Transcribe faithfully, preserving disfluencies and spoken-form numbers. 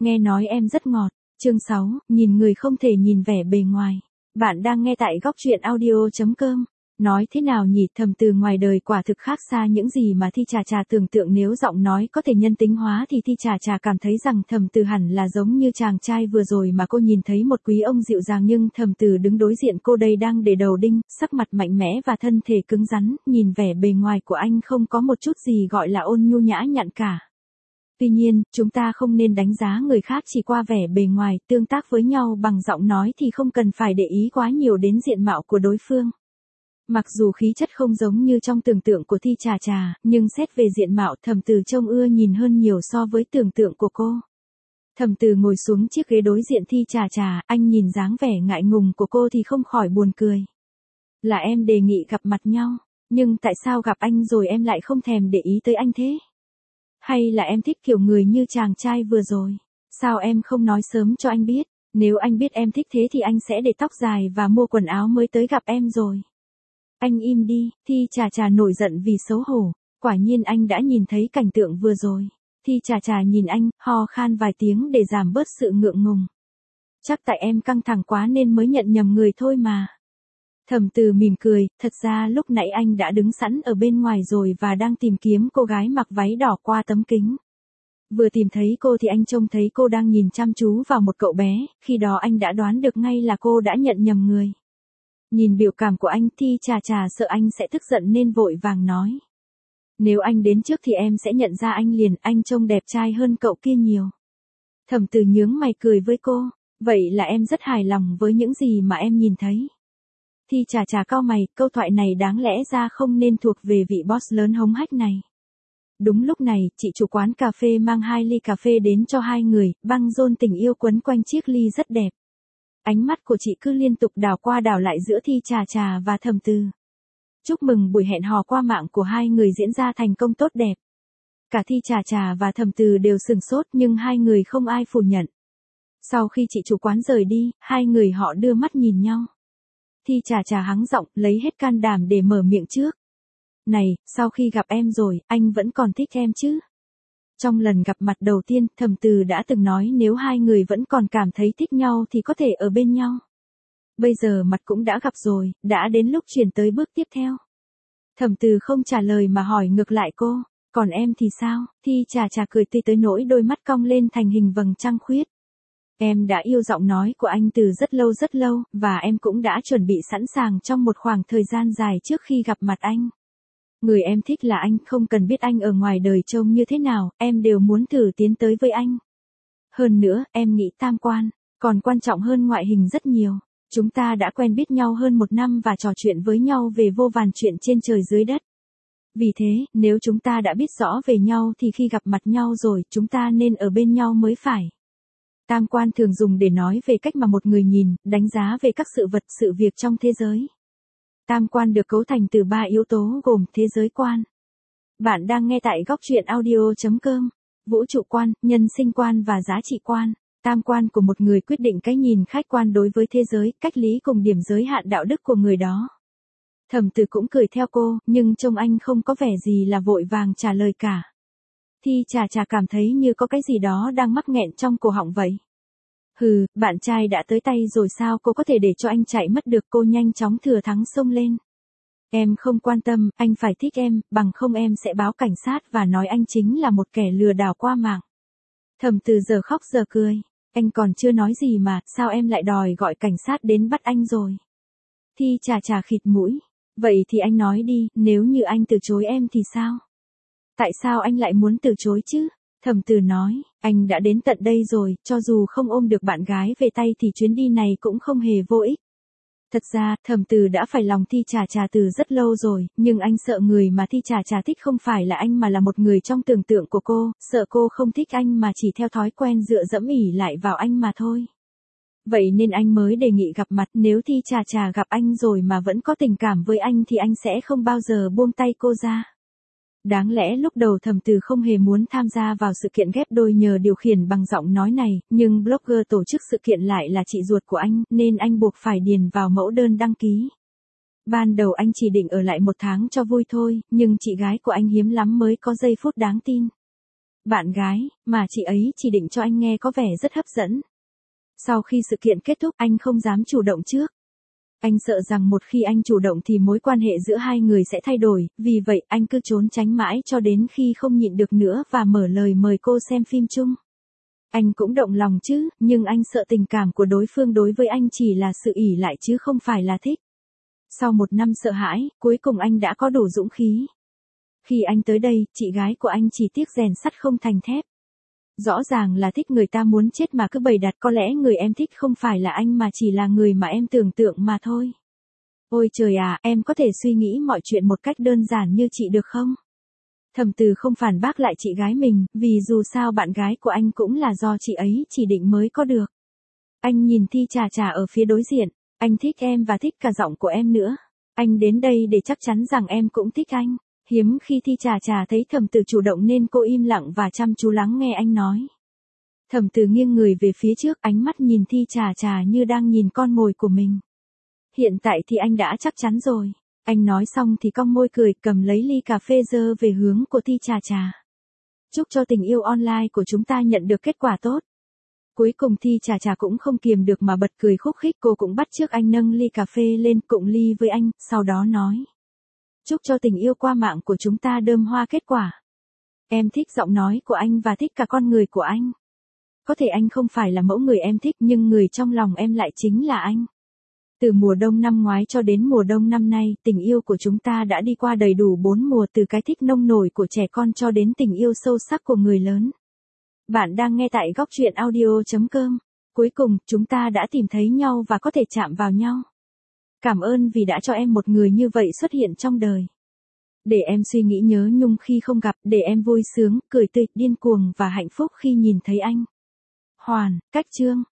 Nghe nói em rất ngọt. Chương sáu, nhìn người không thể nhìn vẻ bề ngoài. Bạn đang nghe tại góc truyện audio chấm com. Nói thế nào nhỉ, Thầm Từ ngoài đời quả thực khác xa những gì mà Thi Trà Trà tưởng tượng. Nếu giọng nói có thể nhân tính hóa thì Thi Trà Trà cảm thấy rằng Thầm Từ hẳn là giống như chàng trai vừa rồi mà cô nhìn thấy, một quý ông dịu dàng, nhưng Thầm Từ đứng đối diện cô đây đang để đầu đinh, sắc mặt mạnh mẽ và thân thể cứng rắn, nhìn vẻ bề ngoài của anh không có một chút gì gọi là ôn nhu nhã nhặn cả. Tuy nhiên, chúng ta không nên đánh giá người khác chỉ qua vẻ bề ngoài, tương tác với nhau bằng giọng nói thì không cần phải để ý quá nhiều đến diện mạo của đối phương. Mặc dù khí chất không giống như trong tưởng tượng của Thi Trà Trà, nhưng xét về diện mạo, Thầm Từ trông ưa nhìn hơn nhiều so với tưởng tượng của cô. Thầm Từ ngồi xuống chiếc ghế đối diện Thi Trà Trà, anh nhìn dáng vẻ ngại ngùng của cô thì không khỏi buồn cười. Là em đề nghị gặp mặt nhau, nhưng tại sao gặp anh rồi em lại không thèm để ý tới anh thế? Hay là em thích kiểu người như chàng trai vừa rồi? Sao em không nói sớm cho anh biết? Nếu anh biết em thích thế thì anh sẽ để tóc dài và mua quần áo mới tới gặp em rồi. Anh im đi. Thi Trà Trà nổi giận vì xấu hổ. Quả nhiên anh đã nhìn thấy cảnh tượng vừa rồi. Thi Trà Trà nhìn anh, ho khan vài tiếng để giảm bớt sự ngượng ngùng. Chắc tại em căng thẳng quá nên mới nhận nhầm người thôi mà. Thầm Từ mỉm cười, thật ra lúc nãy anh đã đứng sẵn ở bên ngoài rồi và đang tìm kiếm cô gái mặc váy đỏ qua tấm kính. Vừa tìm thấy cô thì anh trông thấy cô đang nhìn chăm chú vào một cậu bé, khi đó anh đã đoán được ngay là cô đã nhận nhầm người. Nhìn biểu cảm của anh, Thi Trà Trà sợ anh sẽ tức giận nên vội vàng nói. Nếu anh đến trước thì em sẽ nhận ra anh liền, anh trông đẹp trai hơn cậu kia nhiều. Thầm Từ nhướng mày cười với cô, vậy là em rất hài lòng với những gì mà em nhìn thấy. Thi Trà Trà cau mày, câu thoại này đáng lẽ ra không nên thuộc về vị boss lớn hống hách này. Đúng lúc này, chị chủ quán cà phê mang hai ly cà phê đến cho hai người, băng rôn tình yêu quấn quanh chiếc ly rất đẹp. Ánh mắt của chị cứ liên tục đảo qua đảo lại giữa Thi Trà Trà và Thầm Từ. Chúc mừng buổi hẹn hò qua mạng của hai người diễn ra thành công tốt đẹp. Cả Thi Trà Trà và Thầm Từ đều sửng sốt nhưng hai người không ai phủ nhận. Sau khi chị chủ quán rời đi, hai người họ đưa mắt nhìn nhau. Thi Trà Trà hắng giọng, lấy hết can đảm để mở miệng trước. Này, sau khi gặp em rồi, anh vẫn còn thích em chứ? Trong lần gặp mặt đầu tiên, Thầm Từ đã từng nói nếu hai người vẫn còn cảm thấy thích nhau thì có thể ở bên nhau. Bây giờ mặt cũng đã gặp rồi, đã đến lúc chuyển tới bước tiếp theo. Thầm Từ không trả lời mà hỏi ngược lại cô, còn em thì sao? Thi Trà Trà cười tươi tới nỗi đôi mắt cong lên thành hình vầng trăng khuyết. Em đã yêu giọng nói của anh từ rất lâu rất lâu, và em cũng đã chuẩn bị sẵn sàng trong một khoảng thời gian dài trước khi gặp mặt anh. Người em thích là anh, không cần biết anh ở ngoài đời trông như thế nào, em đều muốn thử tiến tới với anh. Hơn nữa, em nghĩ tam quan, còn quan trọng hơn ngoại hình rất nhiều. Chúng ta đã quen biết nhau hơn một năm và trò chuyện với nhau về vô vàn chuyện trên trời dưới đất. Vì thế, nếu chúng ta đã biết rõ về nhau thì khi gặp mặt nhau rồi, chúng ta nên ở bên nhau mới phải. Tam quan thường dùng để nói về cách mà một người nhìn, đánh giá về các sự vật, sự việc trong thế giới. Tam quan được cấu thành từ ba yếu tố gồm thế giới quan. Bạn đang nghe tại góc truyện audio chấm com. Vũ trụ quan, nhân sinh quan và giá trị quan. Tam quan của một người quyết định cái nhìn khách quan đối với thế giới, cách lý cùng điểm giới hạn đạo đức của người đó. Thầm Từ cũng cười theo cô, nhưng trông anh không có vẻ gì là vội vàng trả lời cả. Thi Trà Trà cảm thấy như có cái gì đó đang mắc nghẹn trong cổ họng vậy. Hừ, bạn trai đã tới tay rồi sao cô có thể để cho anh chạy mất được? Cô nhanh chóng thừa thắng xông lên. Em không quan tâm, anh phải thích em, bằng không em sẽ báo cảnh sát và nói anh chính là một kẻ lừa đảo qua mạng. Thầm Từ giờ khóc giờ cười. Anh còn chưa nói gì mà, sao em lại đòi gọi cảnh sát đến bắt anh rồi? Thi Trà Trà khịt mũi. Vậy thì anh nói đi, nếu như anh từ chối em thì sao? Tại sao anh lại muốn từ chối chứ? Thầm Từ nói, anh đã đến tận đây rồi, cho dù không ôm được bạn gái về tay thì chuyến đi này cũng không hề vô ích. Thật ra, Thầm Từ đã phải lòng Thi Trà Trà từ rất lâu rồi, nhưng anh sợ người mà Thi Trà Trà thích không phải là anh mà là một người trong tưởng tượng của cô, sợ cô không thích anh mà chỉ theo thói quen dựa dẫm ỉ lại vào anh mà thôi. Vậy nên anh mới đề nghị gặp mặt, nếu Thi Trà Trà gặp anh rồi mà vẫn có tình cảm với anh thì anh sẽ không bao giờ buông tay cô ra. Đáng lẽ lúc đầu Thầm Từ không hề muốn tham gia vào sự kiện ghép đôi nhờ điều khiển bằng giọng nói này, nhưng blogger tổ chức sự kiện lại là chị ruột của anh, nên anh buộc phải điền vào mẫu đơn đăng ký. Ban đầu anh chỉ định ở lại một tháng cho vui thôi, nhưng chị gái của anh hiếm lắm mới có giây phút đáng tin. Bạn gái, mà chị ấy chỉ định cho anh nghe có vẻ rất hấp dẫn. Sau khi sự kiện kết thúc anh không dám chủ động trước. Anh sợ rằng một khi anh chủ động thì mối quan hệ giữa hai người sẽ thay đổi, vì vậy anh cứ trốn tránh mãi cho đến khi không nhịn được nữa và mở lời mời cô xem phim chung. Anh cũng động lòng chứ, nhưng anh sợ tình cảm của đối phương đối với anh chỉ là sự ỷ lại chứ không phải là thích. Sau một năm sợ hãi, cuối cùng anh đã có đủ dũng khí. Khi anh tới đây, chị gái của anh chỉ tiếc rèn sắt không thành thép. Rõ ràng là thích người ta muốn chết mà cứ bày đặt, có lẽ người em thích không phải là anh mà chỉ là người mà em tưởng tượng mà thôi. Ôi trời à, em có thể suy nghĩ mọi chuyện một cách đơn giản như chị được không? Thẩm Từ không phản bác lại chị gái mình, vì dù sao bạn gái của anh cũng là do chị ấy chỉ định mới có được. Anh nhìn Thi Trà Trà ở phía đối diện, anh thích em và thích cả giọng của em nữa. Anh đến đây để chắc chắn rằng em cũng thích anh. Hiếm khi Thi Trà Trà thấy Thẩm Từ chủ động nên cô im lặng và chăm chú lắng nghe anh nói. Thẩm Từ nghiêng người về phía trước, ánh mắt nhìn Thi Trà Trà như đang nhìn con mồi của mình. Hiện tại thì anh đã chắc chắn rồi. Anh nói xong thì cong môi cười, cầm lấy ly cà phê dơ về hướng của Thi Trà Trà. Chúc cho tình yêu online của chúng ta nhận được kết quả tốt. Cuối cùng Thi Trà Trà cũng không kiềm được mà bật cười khúc khích, cô cũng bắt chước anh nâng ly cà phê lên cụng ly với anh, sau đó nói. Chúc cho tình yêu qua mạng của chúng ta đơm hoa kết quả. Em thích giọng nói của anh và thích cả con người của anh. Có thể anh không phải là mẫu người em thích nhưng người trong lòng em lại chính là anh. Từ mùa đông năm ngoái cho đến mùa đông năm nay, tình yêu của chúng ta đã đi qua đầy đủ bốn mùa, từ cái thích nông nổi của trẻ con cho đến tình yêu sâu sắc của người lớn. Bạn đang nghe tại góc truyện audio chấm com. Cuối cùng, chúng ta đã tìm thấy nhau và có thể chạm vào nhau. Cảm ơn vì đã cho em một người như vậy xuất hiện trong đời. Để em suy nghĩ nhớ nhung khi không gặp, để em vui sướng, cười tươi, điên cuồng và hạnh phúc khi nhìn thấy anh. Hoàn, Cách Chương